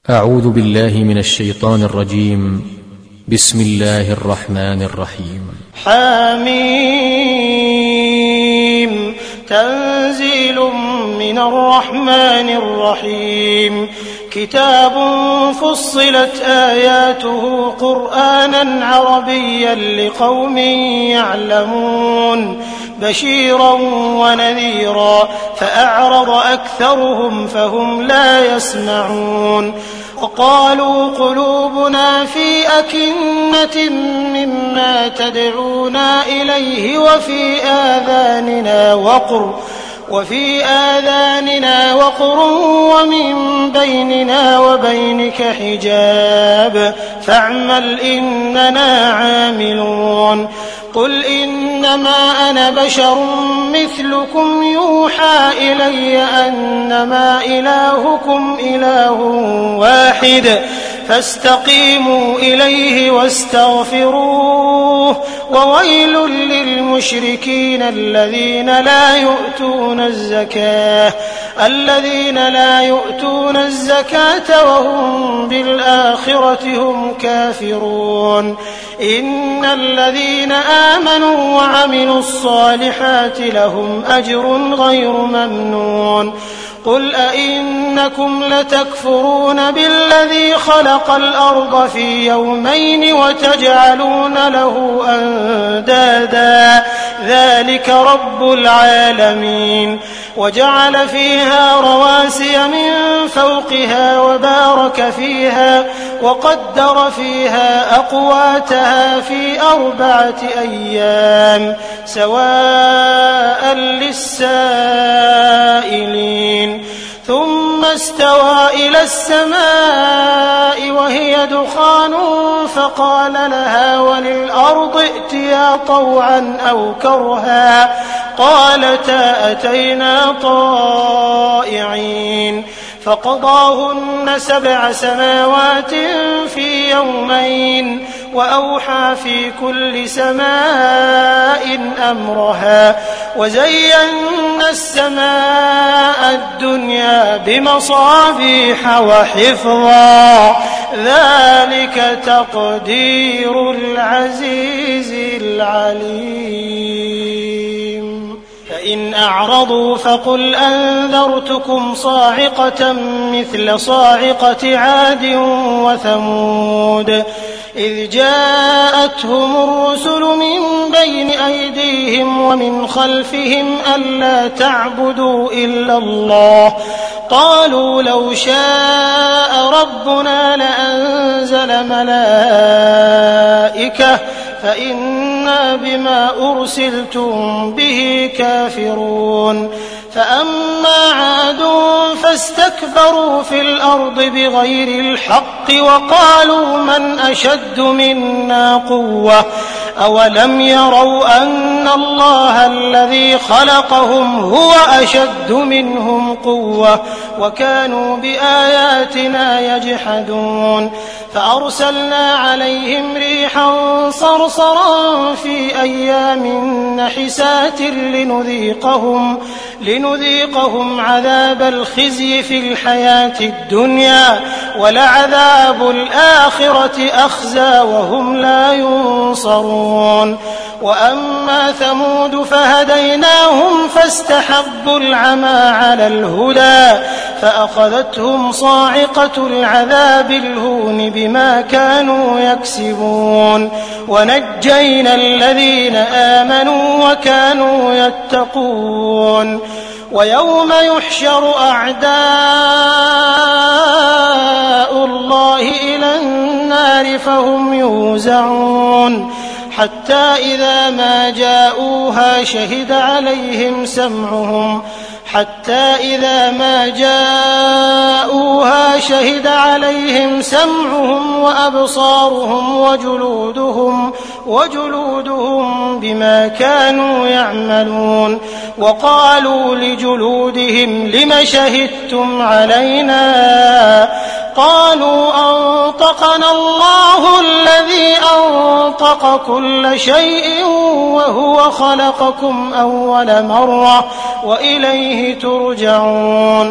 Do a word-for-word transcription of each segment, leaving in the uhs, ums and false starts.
أعوذ بالله من الشيطان الرجيم. بسم الله الرحمن الرحيم. حميم. تنزيل من الرحمن الرحيم. كتاب فصلت آياته قرآنا عربيا لقوم يعلمون بشيرا ونذيرا فأعرض أكثرهم فهم لا يسمعون. وقالوا قلوبنا في أكنة مما تدعونا إليه وفي آذاننا وقر وفي آذاننا وقر ومن بيننا وبينك حجاب فاعمل إننا عاملون. قل إنما أنا بشر مثلكم يوحى إلي أنما إلهكم إله واحد فاستقيموا إليه واستغفروه وويل للمشركين الذين لا يؤتون الزكاة الذين لا يؤتون الزكاة وهم بالآخرة هم كافرون. إن الذين آمنوا وعملوا الصالحات لهم أجر غير ممنون. قل أئنكم لتكفرون بالذي خلق الأرض في يومين وتجعلون له أندادا ذلك رب العالمين. وجعل فيها رواسي من فوقها وبارك فيها وقدر فيها أقواتها في أربعة أيام سواء للسائلين. ثم استوى إلى السماء وهي دخان فقال لها وللأرض ائتيا طوعا أو كرها قالتا أتينا طائعين. فقضاهن سبع سماوات في يومين وأوحى في كل سماء أمرها وزينا السماء الدنيا بمصابيح وحفظا ذلك تقدير العزيز العليم. فإن أعرضوا فقل أنذرتكم صاعقة مثل صاعقة عاد وثمود إذ جاءتهم الرسل من بين أيديهم ومن خلفهم ألا تعبدوا إلا الله قالوا لو شاء ربنا لأنزل ملائكة فإنا بما أرسلتم به كافرون. فأما عاد فاستكبروا في الأرض بغير الحق وقالوا من أشد منا قوة أولم يروا أن الله الذي خلقهم هو أشد منهم قوة وكانوا بآياتنا يجحدون. فأرسلنا عليهم ريحا صرصرا في أيام نحسات لنذيقهم لنذيقهم عذاب الخزي في الحياة الدنيا ولعذاب الآخرة أخزى وهم لا ينصرون. وأما ثمود فهديناهم فاستحبوا العمى على الهدى فأخذتهم صاعقة العذاب الهون بما كانوا يكسبون. ونجينا الذين آمنوا وكانوا يتقون. ويوم يحشر أعداء الله إلى النار فهم يوزعون حتى إذا ما جاءوها شهد عليهم سمعهم حتى إذا ما جاءوها شهد عليهم سمعهم وأبصارهم وجلودهم وجلودهم بما كانوا يعملون. وقالوا لجلودهم لم شهدتم علينا قالوا أنطقنا الله الذي أنطق كل شيء وهو خلقكم أول مرة وإليه ترجعون.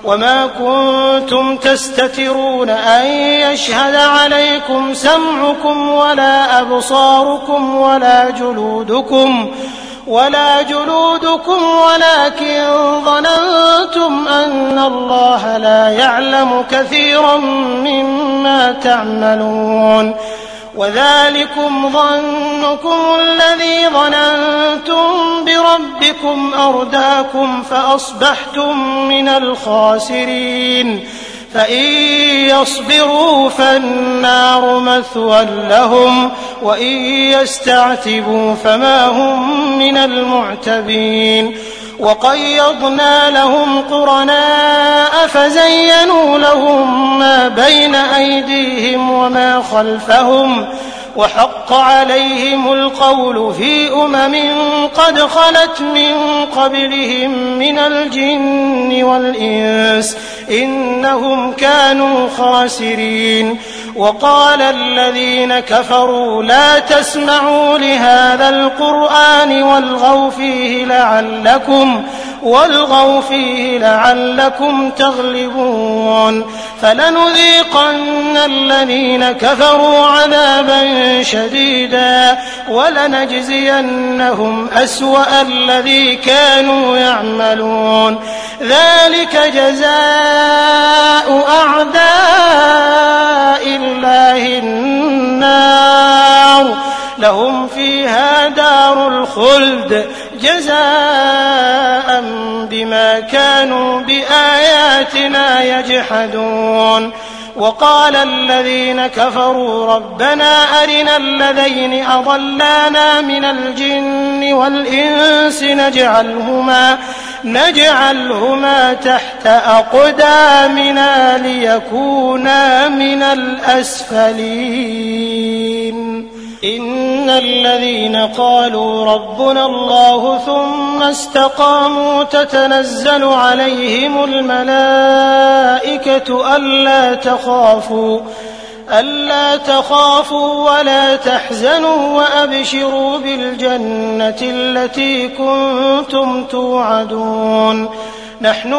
وما كنتم تستترون أن يشهد عليكم سمعكم ولا أبصاركم ولا جلودكم ولا جلودكم ولكن ظننتم أن الله لا يعلم كثيرا مما تعملون وذلكم ظنكم الذي ظننتم بربكم أرداكم فأصبحتم من الخاسرين فإن يصبروا فالنار مثوى لهم وإن يستعتبوا فما هم من المعتبين وقيضنا لهم قرناء فزينوا لهم ما بين أيديهم وما خلفهم وحق عليهم القول في أمم قد خلت من قبلهم من الجن والإنس إنهم كانوا خاسرين وقال الذين كفروا لا تسمعوا لهذا القرآن والغوا فيه لعلكم والغوا فيه لعلكم تغلبون فلنذيقن الذين كفروا عذابا شديدا ولنجزينهم أسوأ الذي كانوا يعملون ذلك جزاء أعداء الله النار لهم فيها دار الخلد جزاء بما كانوا بآياتنا يجحدون وقال الذين كفروا ربنا أرنا الذين أضلانا من الجن والإنس نجعلهما, نجعلهما تحت أقدامنا ليكونا من الأسفلين إن الذين قالوا ربنا الله ثم استقاموا تتنزل عليهم الملائكة ألا تخافوا ألا تخافوا ولا تحزنوا وأبشروا بالجنة التي كنتم توعدون نحن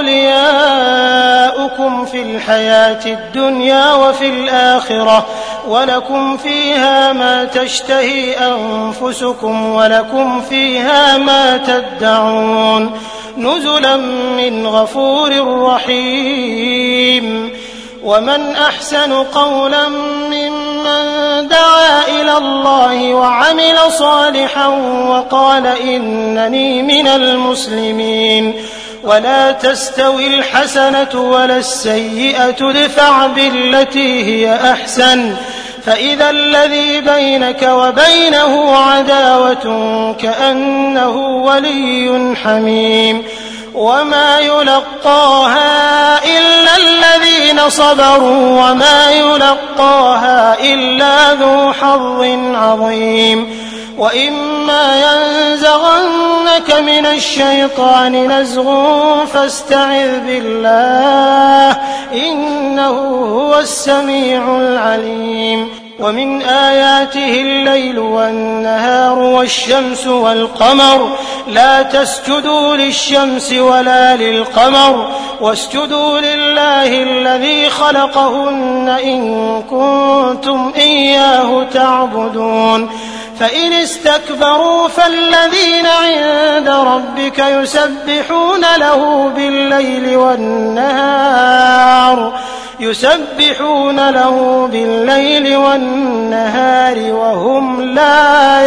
أولياؤكم في الحياة الدنيا وفي الآخرة ولكم فيها ما تشتهي أنفسكم ولكم فيها ما تدعون نزلا من غفور رحيم ومن أحسن قولا ممن دعا إلى الله وعمل صالحا وقال إنني من المسلمين ولا تستوي الحسنة ولا السيئة ادفع بالتي هي أحسن فإذا الذي بينك وبينه عداوة كأنه ولي حميم وما يلقاها إلا الذين صبروا وما يلقاها إلا ذو حظ عظيم وإما ينزغنك من الشيطان نزغ فاستعذ بالله إنه هو السميع العليم ومن آياته الليل والنهار والشمس والقمر لا تسجدوا للشمس ولا للقمر واسجدوا لله الذي خلقهن إن كنتم إياه تعبدون فإن استكبروا فالذين عند ربك يسبحون له بالليل والنهار يسبحون له بالليل والنهار وهم لا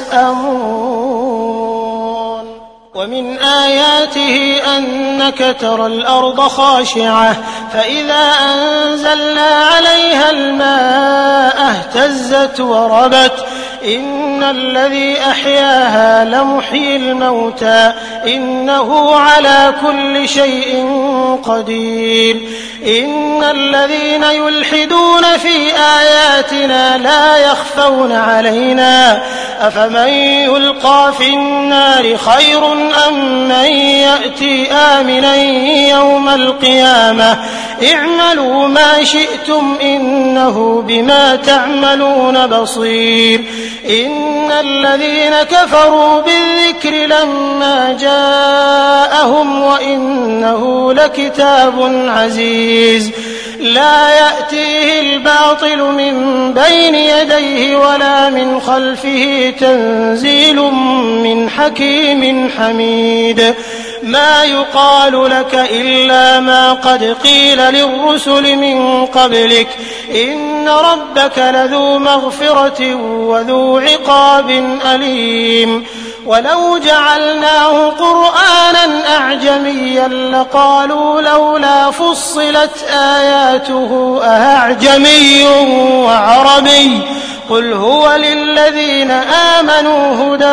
يسأمون ومن آياته أنك ترى الأرض خاشعة فإذا أنزلنا عليها الماء اهتزت وربت إن الذي أحياها لمحيي الموتى إنه على كل شيء قدير إن الذين يلحدون في آياتنا لا يخفون علينا أفمن يلقى في النار خير أم من يأتي آمنا يوم القيامة اعملوا ما شئتم إنه بما تعملون بصير إن الذين كفروا بالذكر لما جاءهم وإنه لكتاب عزيز لا يأتيه الباطل من بين يديه ولا من خلفه تنزيل من حكيم حميد ما يقال لك إلا ما قد قيل للرسل من قبلك إن ربك لذو مغفرة وذو عقاب أليم ولو جعلناه قرآنا أعجميا لقالوا لولا فصلت آياته أأعجمي وعربي قل هو للذين آمنوا هدى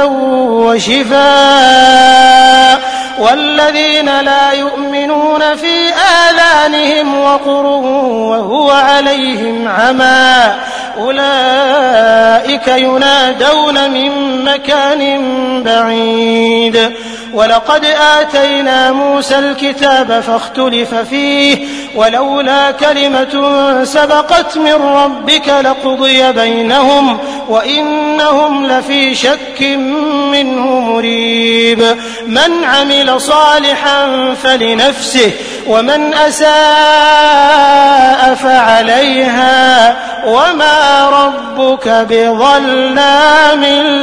وشفاء والذين لا يؤمنون في آذانهم وقر وهو عليهم عمى أولئك ينادون من مكان بعيد ولقد آتينا موسى الكتاب فاختلف فيه ولولا كلمة سبقت من ربك لقضي بينهم وإنهم لفي شك منه مريب من عمل صالحا فلنفسه ومن أساء فعليها وما ربك بظلام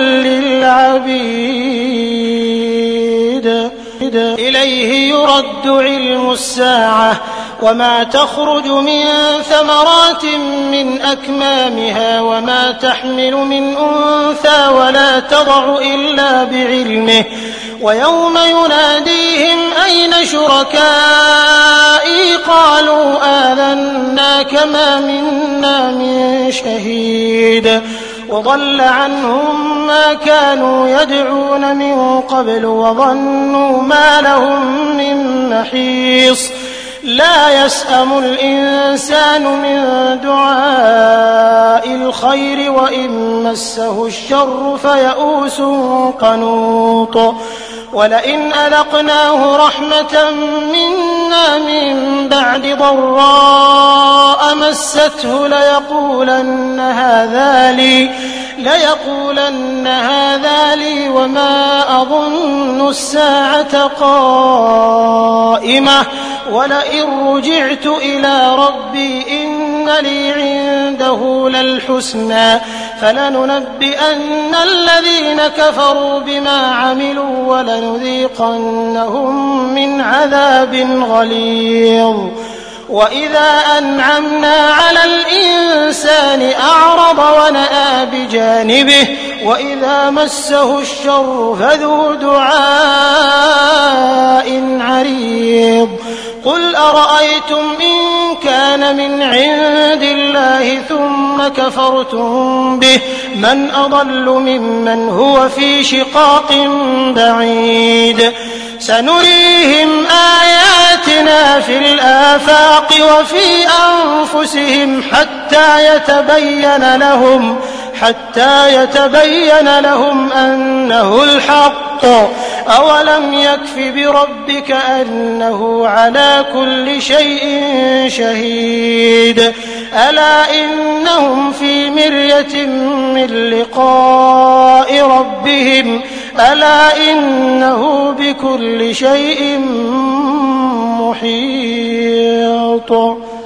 للعبيد إليه يرد علم الساعة وما تخرج من ثمرات من أكمامها وما تحمل من أنثى ولا تضع إلا بعلمه ويوم يناديهم أين شركائي قالوا آذناك ما منا من شهيد وضل عنهم ما كانوا يدعون من قبل وظنوا ما لهم من محيص لا يسأم الإنسان من دعاء الخير وإن مسه الشر فيئوس قنوط ولئن أذقناه رحمة منا من بعد ضراء مسته ليقولن هذا لي ليقولن هذا لي وما أظن الساعة قائمة ولئن رجعت إلى ربي إن لي عنده للحسنى فلننبئن الذين كفروا بما عملوا ولنذيقنهم من عذاب غليظ وإذا أنعمنا على الإنسان أعرض ونأى بجانبه وإذا مسه الشر فذو دعاء عريض قل أرأيتم إن كان من عند الله ثم كفرتم به من أضل ممن هو في شقاق بعيد سنريهم آياتنا في الآفاق وفي أنفسهم حتى يتبين لهم حتى يتبين لهم أنه الحق أولم يكف بربك أنه على كل شيء شهيد ألا إنهم في مرية من لقاء ربهم ألا إنه بكل شيء محيط.